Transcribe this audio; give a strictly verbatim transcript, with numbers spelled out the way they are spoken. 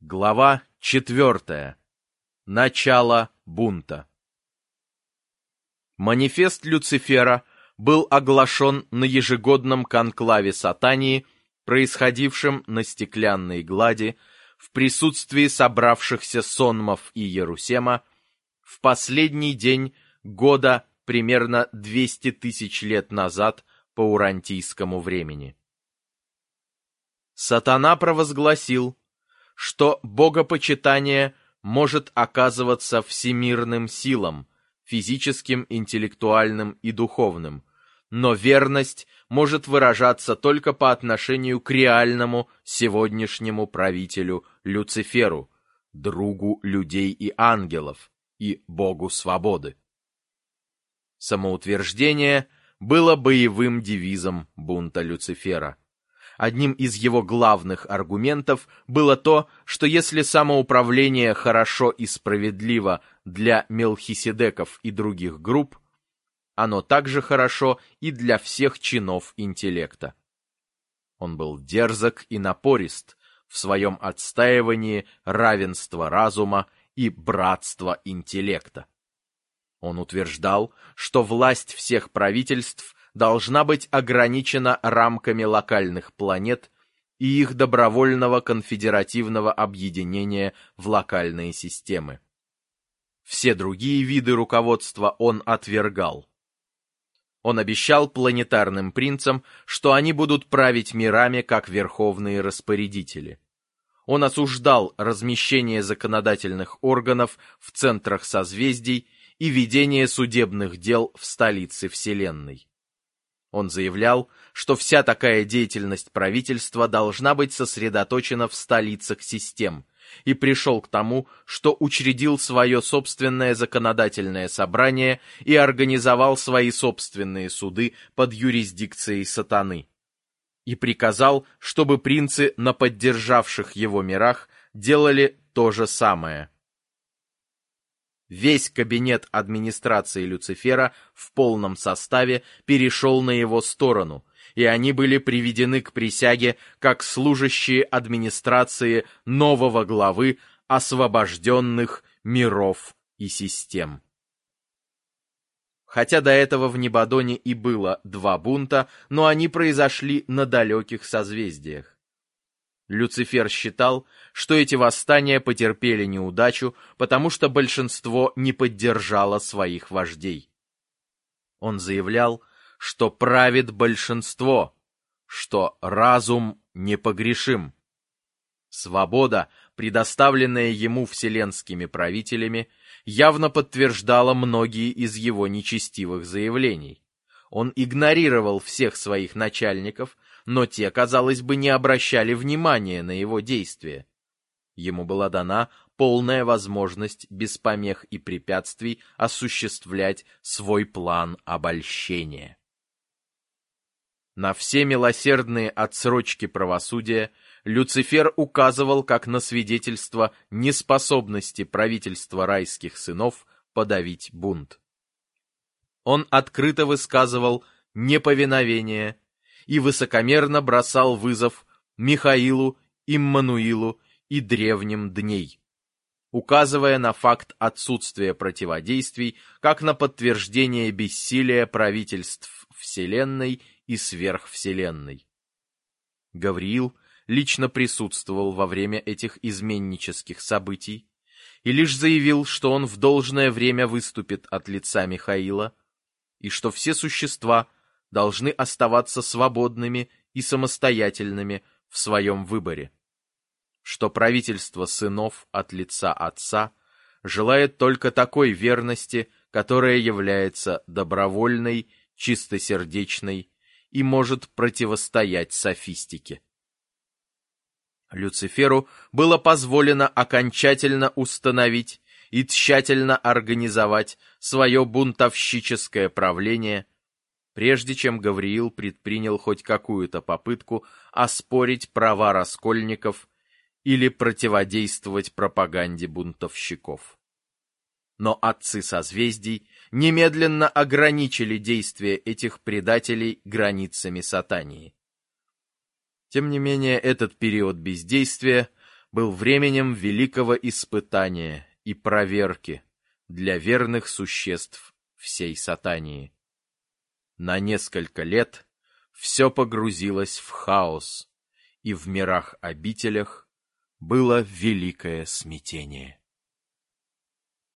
Глава четвертая. Начало бунта. Манифест Люцифера был оглашен на ежегодном конклаве Сатании, происходившем на Стеклянной Глади, в присутствии собравшихся сонмов и Иерусема, в последний день года примерно двести тысяч лет назад по урантийскому времени. Сатана провозгласил, что богопочитание может оказываться всемирным силам, физическим, интеллектуальным и духовным, но верность может выражаться только по отношению к реальному сегодняшнему правителю Люциферу, другу людей и ангелов, и богу свободы. Самоутверждение было боевым девизом бунта Люцифера. Одним из его главных аргументов было то, что если самоуправление хорошо и справедливо для Мелхиседеков и других групп, оно также хорошо и для всех чинов интеллекта. Он был дерзок и напорист в своем отстаивании равенства разума и братства интеллекта. Он утверждал, что власть всех правительств должна быть ограничена рамками локальных планет и их добровольного конфедеративного объединения в локальные системы. Все другие виды руководства он отвергал. Он обещал планетарным принцам, что они будут править мирами как верховные распорядители. Он осуждал размещение законодательных органов в центрах созвездий и ведение судебных дел в столице Вселенной. Он заявлял, что вся такая деятельность правительства должна быть сосредоточена в столицах систем, и пришел к тому, что учредил свое собственное законодательное собрание и организовал свои собственные суды под юрисдикцией Сатаны, и приказал, чтобы принцы на поддержавших его мирах делали то же самое. Весь кабинет администрации Люцифера в полном составе перешел на его сторону, и они были приведены к присяге как служащие администрации нового главы освобожденных миров и систем. Хотя до этого в Небадоне и было два бунта, но они произошли на далеких созвездиях. Люцифер считал, что эти восстания потерпели неудачу, потому что большинство не поддержало своих вождей. Он заявлял, что правит большинство, что разум непогрешим. Свобода, предоставленная ему вселенскими правителями, явно подтверждала многие из его нечестивых заявлений. Он игнорировал всех своих начальников, но те, казалось бы, не обращали внимания на его действия. Ему была дана полная возможность без помех и препятствий осуществлять свой план обольщения. На все милосердные отсрочки правосудия Люцифер указывал как на свидетельство неспособности правительства райских сынов подавить бунт. Он открыто высказывал неповиновение и высокомерно бросал вызов Михаилу, Иммануилу и древним дней, указывая на факт отсутствия противодействий как на подтверждение бессилия правительств Вселенной и сверхвселенной. Гавриил лично присутствовал во время этих изменнических событий и лишь заявил, что он в должное время выступит от лица Михаила и что все существа должны оставаться свободными и самостоятельными в своем выборе, что правительство сынов от лица Отца желает только такой верности, которая является добровольной, чистосердечной и может противостоять софистике. Люциферу было позволено окончательно установить и тщательно организовать свое бунтовщическое правление, прежде чем Гавриил предпринял хоть какую-то попытку оспорить права раскольников или противодействовать пропаганде бунтовщиков. Но отцы созвездий немедленно ограничили действия этих предателей границами Сатании. Тем не менее, этот период бездействия был временем великого испытания и проверки для верных существ всей Сатании. На несколько лет все погрузилось в хаос, и в мирах-обителях было великое смятение.